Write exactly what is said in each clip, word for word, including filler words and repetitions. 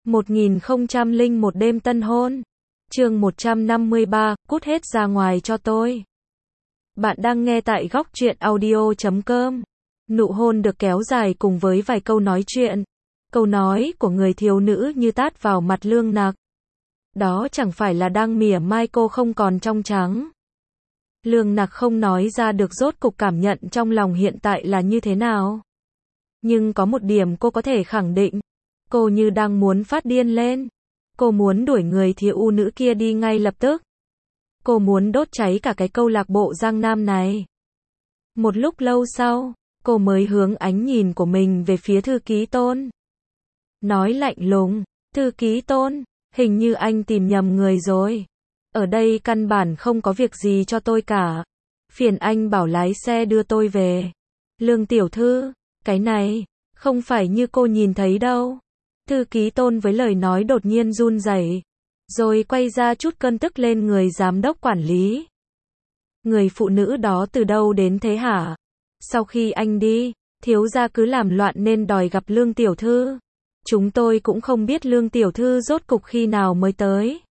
một nghìn không trăm lẻ một đêm tân hôn. Chương một trăm năm mươi ba, cút hết ra ngoài cho tôi. Bạn đang nghe tại góc truyện audio chấm com. Nụ hôn được kéo dài cùng với vài câu nói chuyện. Câu nói của người thiếu nữ như tát vào mặt Lương Nặc. Đó chẳng phải là đang mỉa mai cô không còn trong trắng. Lương Nặc không nói ra được rốt cục cảm nhận trong lòng hiện tại là như thế nào. Nhưng có một điểm cô có thể khẳng định. Cô như đang muốn phát điên lên. Cô muốn đuổi người thiếu u nữ kia đi ngay lập tức. Cô muốn đốt cháy cả cái câu lạc bộ Giang Nam này. Một lúc lâu sau, cô mới hướng ánh nhìn của mình về phía thư ký Tôn. Nói lạnh lùng, thư ký Tôn, hình như anh tìm nhầm người rồi. Ở đây căn bản không có việc gì cho tôi cả. Phiền anh bảo lái xe đưa tôi về. Lương tiểu thư, cái này, không phải như cô nhìn thấy đâu. Thư ký Tôn với lời nói đột nhiên run rẩy, rồi quay ra chút cơn tức lên người giám đốc quản lý. Người phụ nữ đó từ đâu đến thế hả? Sau khi anh đi, thiếu gia cứ làm loạn nên đòi gặp Lương tiểu thư. Chúng tôi cũng không biết Lương tiểu thư rốt cục khi nào mới tới.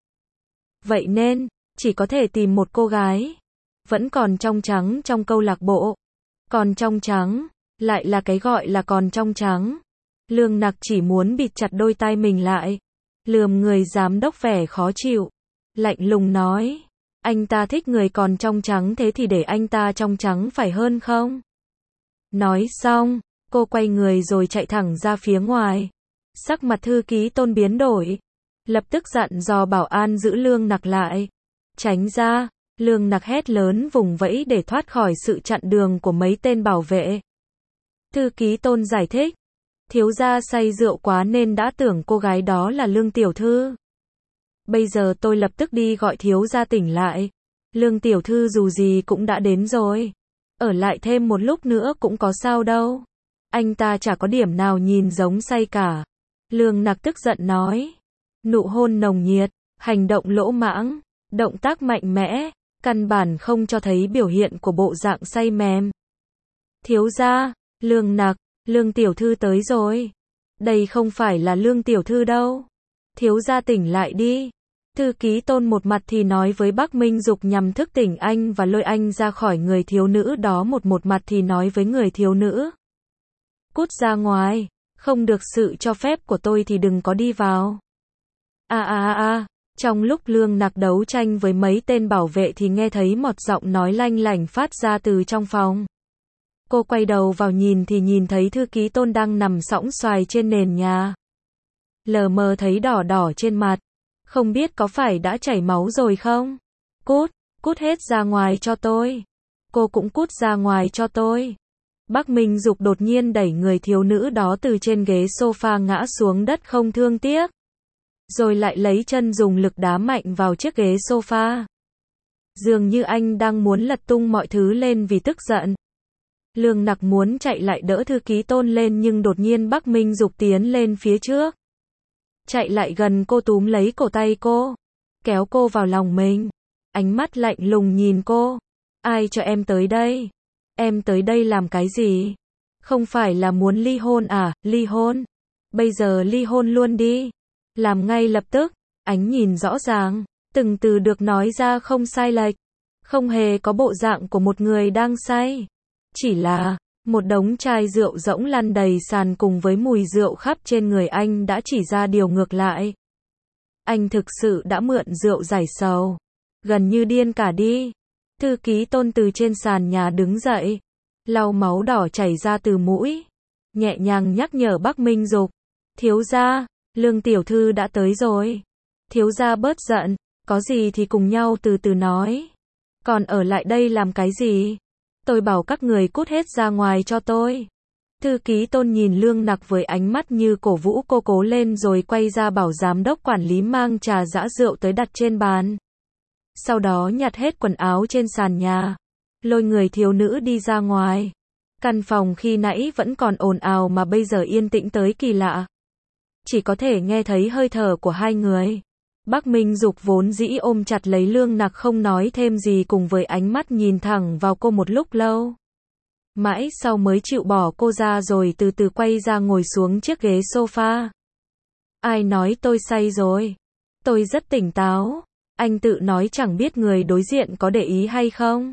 Vậy nên, chỉ có thể tìm một cô gái vẫn còn trong trắng trong câu lạc bộ. Còn trong trắng, lại là cái gọi là còn trong trắng. Lương Nặc chỉ muốn bịt chặt đôi tai mình lại, lườm người giám đốc vẻ khó chịu, lạnh lùng nói, anh ta thích người còn trong trắng thế thì để anh ta trong trắng phải hơn không? Nói xong, cô quay người rồi chạy thẳng ra phía ngoài. Sắc mặt thư ký Tôn biến đổi, lập tức dặn dò bảo an giữ Lương Nặc lại. Tránh ra, Lương Nặc hét lớn vùng vẫy để thoát khỏi sự chặn đường của mấy tên bảo vệ. Thư ký Tôn giải thích, thiếu gia say rượu quá nên đã tưởng cô gái đó là Lương tiểu thư. Bây giờ tôi lập tức đi gọi thiếu gia tỉnh lại. Lương tiểu thư dù gì cũng đã đến rồi. Ở lại thêm một lúc nữa cũng có sao đâu. Anh ta chả có điểm nào nhìn giống say cả. Lương Nặc tức giận nói. Nụ hôn nồng nhiệt, hành động lỗ mãng, động tác mạnh mẽ, căn bản không cho thấy biểu hiện của bộ dạng say mềm. Thiếu gia, Lương Nặc, Lương tiểu thư tới rồi. Đây không phải là Lương tiểu thư đâu. Thiếu gia tỉnh lại đi. Thư ký Tôn một mặt thì nói với Bắc Minh Dục nhằm thức tỉnh anh và lôi anh ra khỏi người thiếu nữ đó, một một mặt thì nói với người thiếu nữ. Cút ra ngoài, không được sự cho phép của tôi thì đừng có đi vào. A a a a, trong lúc Lương Nặc đấu tranh với mấy tên bảo vệ thì nghe thấy một giọng nói lanh lảnh phát ra từ trong phòng. Cô quay đầu vào nhìn thì nhìn thấy thư ký Tôn đang nằm sõng xoài trên nền nhà. Lờ mờ thấy đỏ đỏ trên mặt. Không biết có phải đã chảy máu rồi không? Cút, cút hết ra ngoài cho tôi. Cô cũng cút ra ngoài cho tôi. Bắc Minh Dục đột nhiên đẩy người thiếu nữ đó từ trên ghế sofa ngã xuống đất không thương tiếc. Rồi lại lấy chân dùng lực đá mạnh vào chiếc ghế sofa. Dường như anh đang muốn lật tung mọi thứ lên vì tức giận. Lương Nặc muốn chạy lại đỡ thư ký Tôn lên nhưng đột nhiên Bắc Minh Dục tiến lên phía trước. Chạy lại gần cô túm lấy cổ tay cô. Kéo cô vào lòng mình. Ánh mắt lạnh lùng nhìn cô. Ai cho em tới đây? Em tới đây làm cái gì? Không phải là muốn ly hôn à? Ly hôn? Bây giờ ly hôn luôn đi. Làm ngay lập tức. Ánh nhìn rõ ràng. Từng từ được nói ra không sai lệch. Không hề có bộ dạng của một người đang say. Chỉ là một đống chai rượu rỗng lăn đầy sàn cùng với mùi rượu khắp trên người anh đã chỉ ra điều ngược lại. Anh thực sự đã mượn rượu giải sầu. Gần như điên cả đi. Thư ký Tôn từ trên sàn nhà đứng dậy. Lau máu đỏ chảy ra từ mũi. Nhẹ nhàng nhắc nhở Bắc Minh Dục. Thiếu gia, Lương tiểu thư đã tới rồi. Thiếu gia bớt giận. Có gì thì cùng nhau từ từ nói. Còn ở lại đây làm cái gì? Tôi bảo các người cút hết ra ngoài cho tôi. Thư ký Tôn nhìn Lương Nặc với ánh mắt như cổ vũ cô cố lên rồi quay ra bảo giám đốc quản lý mang trà giã rượu tới đặt trên bàn. Sau đó nhặt hết quần áo trên sàn nhà. Lôi người thiếu nữ đi ra ngoài. Căn phòng khi nãy vẫn còn ồn ào mà bây giờ yên tĩnh tới kỳ lạ. Chỉ có thể nghe thấy hơi thở của hai người. Bắc Minh Dục vốn dĩ ôm chặt lấy Lương Nặc không nói thêm gì cùng với ánh mắt nhìn thẳng vào cô một lúc lâu. Mãi sau mới chịu bỏ cô ra rồi từ từ quay ra ngồi xuống chiếc ghế sofa. Ai nói tôi say rồi? Tôi rất tỉnh táo. Anh tự nói chẳng biết người đối diện có để ý hay không.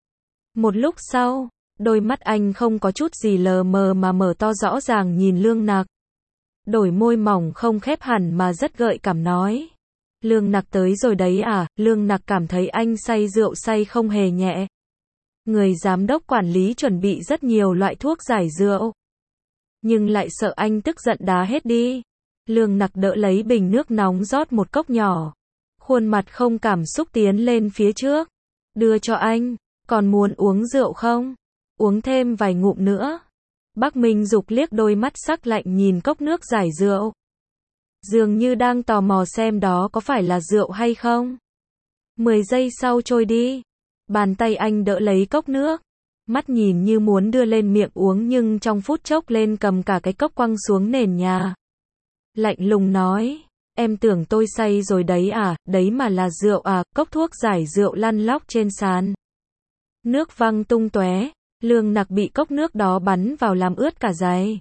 Một lúc sau, đôi mắt anh không có chút gì lờ mờ mà mở to rõ ràng nhìn Lương Nặc. Đôi môi mỏng không khép hẳn mà rất gợi cảm nói. Lương Nặc tới rồi đấy à? Lương Nặc cảm thấy anh say rượu say không hề nhẹ. Người giám đốc quản lý chuẩn bị rất nhiều loại thuốc giải rượu. Nhưng lại sợ anh tức giận đá hết đi. Lương Nặc đỡ lấy bình nước nóng rót một cốc nhỏ. Khuôn mặt không cảm xúc tiến lên phía trước. Đưa cho anh. Còn muốn uống rượu không? Uống thêm vài ngụm nữa. Bắc Minh Dục liếc đôi mắt sắc lạnh nhìn cốc nước giải rượu. Dường như đang tò mò xem đó có phải là rượu hay không. Mười giây sau trôi đi. Bàn tay anh đỡ lấy cốc nước. Mắt nhìn như muốn đưa lên miệng uống nhưng trong phút chốc lên cầm cả cái cốc quăng xuống nền nhà. Lạnh lùng nói. Em tưởng tôi say rồi đấy à? Đấy mà là rượu à? Cốc thuốc giải rượu lăn lóc trên sàn. Nước văng tung tóe. Lương Nặc bị cốc nước đó bắn vào làm ướt cả giày.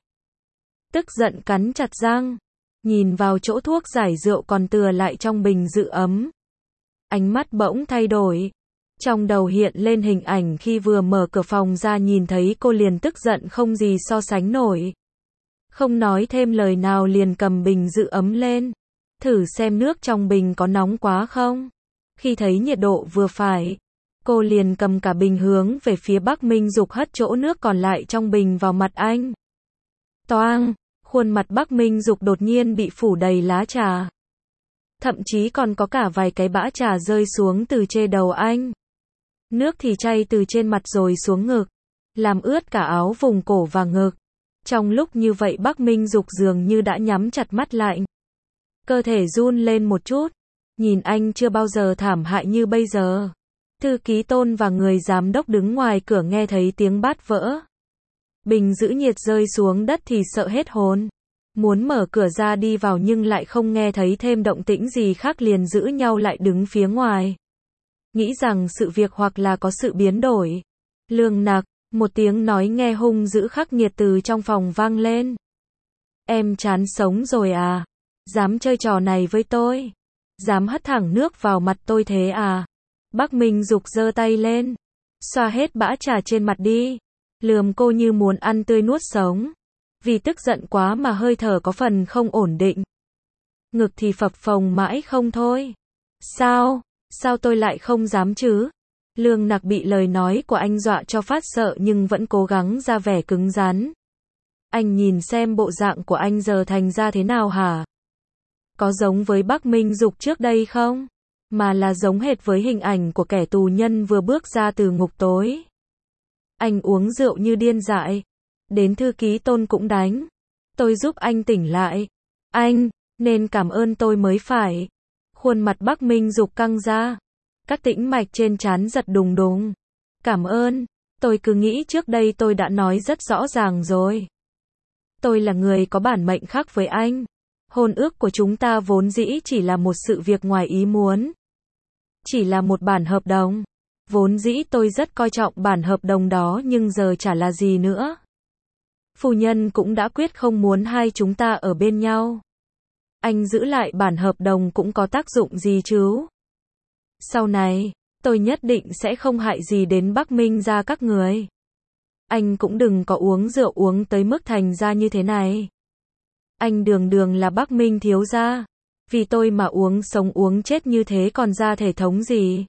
Tức giận cắn chặt răng. Nhìn vào chỗ thuốc giải rượu còn tựa lại trong bình giữ ấm. Ánh mắt bỗng thay đổi. Trong đầu hiện lên hình ảnh khi vừa mở cửa phòng ra nhìn thấy cô liền tức giận không gì so sánh nổi. Không nói thêm lời nào liền cầm bình giữ ấm lên. Thử xem nước trong bình có nóng quá không. Khi thấy nhiệt độ vừa phải, cô liền cầm cả bình hướng về phía Bắc Minh Dục hất chỗ nước còn lại trong bình vào mặt anh. Toang, khuôn mặt Bắc Minh Dục đột nhiên bị phủ đầy lá trà. Thậm chí còn có cả vài cái bã trà rơi xuống từ trên đầu anh. Nước thì chay từ trên mặt rồi xuống ngực, làm ướt cả áo vùng cổ và ngực. Trong lúc như vậy Bắc Minh Dục dường như đã nhắm chặt mắt lại. Cơ thể run lên một chút. Nhìn anh chưa bao giờ thảm hại như bây giờ. Thư ký Tôn và người giám đốc đứng ngoài cửa nghe thấy tiếng bát vỡ. Bình giữ nhiệt rơi xuống đất thì sợ hết hồn. Muốn mở cửa ra đi vào nhưng lại không nghe thấy thêm động tĩnh gì khác liền giữ nhau lại đứng phía ngoài. Nghĩ rằng sự việc hoặc là có sự biến đổi. Lương Nặc, một tiếng nói nghe hung dữ khắc nghiệt từ trong phòng vang lên. Em chán sống rồi à? Dám chơi trò này với tôi? Dám hất thẳng nước vào mặt tôi thế à? Bắc Minh Dục giơ tay lên. Xoa hết bã trà trên mặt đi. Lườm cô như muốn ăn tươi nuốt sống. Vì tức giận quá mà hơi thở có phần không ổn định. Ngực thì phập phồng mãi không thôi. Sao? Sao tôi lại không dám chứ? Lương Nặc bị lời nói của anh dọa cho phát sợ nhưng vẫn cố gắng ra vẻ cứng rắn. Anh nhìn xem bộ dạng của anh giờ thành ra thế nào hả? Có giống với Bắc Minh Dục trước đây không? Mà là giống hệt với hình ảnh của kẻ tù nhân vừa bước ra từ ngục tối. Anh uống rượu như điên dại. Đến thư ký Tôn cũng đánh. Tôi giúp anh tỉnh lại. Anh, nên cảm ơn tôi mới phải. Khuôn mặt Bắc Minh Dục căng ra. Các tĩnh mạch trên trán giật đùng đùng. Cảm ơn. Tôi cứ nghĩ trước đây tôi đã nói rất rõ ràng rồi. Tôi là người có bản mệnh khác với anh. Hôn ước của chúng ta vốn dĩ chỉ là một sự việc ngoài ý muốn. Chỉ là một bản hợp đồng. Vốn dĩ tôi rất coi trọng bản hợp đồng đó nhưng giờ chả là gì nữa. Phu nhân cũng đã quyết không muốn hai chúng ta ở bên nhau. Anh giữ lại bản hợp đồng cũng có tác dụng gì chứ? Sau này, tôi nhất định sẽ không hại gì đến Bắc Minh gia các người. Anh cũng đừng có uống rượu uống tới mức thành ra như thế này. Anh đường đường là Bắc Minh thiếu gia. Vì tôi mà uống sống uống chết như thế còn ra thể thống gì?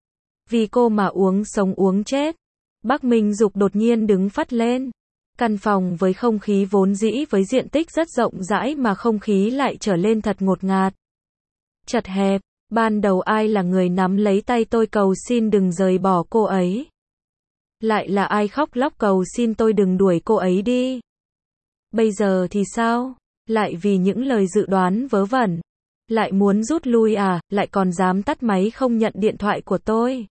Vì cô mà uống sống uống chết. Bắc Minh Dục đột nhiên đứng phắt lên. Căn phòng với không khí vốn dĩ với diện tích rất rộng rãi mà không khí lại trở lên thật ngột ngạt. Chật hẹp, ban đầu ai là người nắm lấy tay tôi cầu xin đừng rời bỏ cô ấy? Lại là ai khóc lóc cầu xin tôi đừng đuổi cô ấy đi? Bây giờ thì sao? Lại vì những lời dự đoán vớ vẩn. Lại muốn rút lui à? Lại còn dám tắt máy không nhận điện thoại của tôi?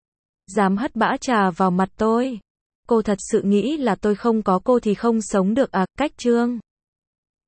Dám hất bã trà vào mặt tôi? Cô thật sự nghĩ là tôi không có cô thì không sống được à? Cách Trương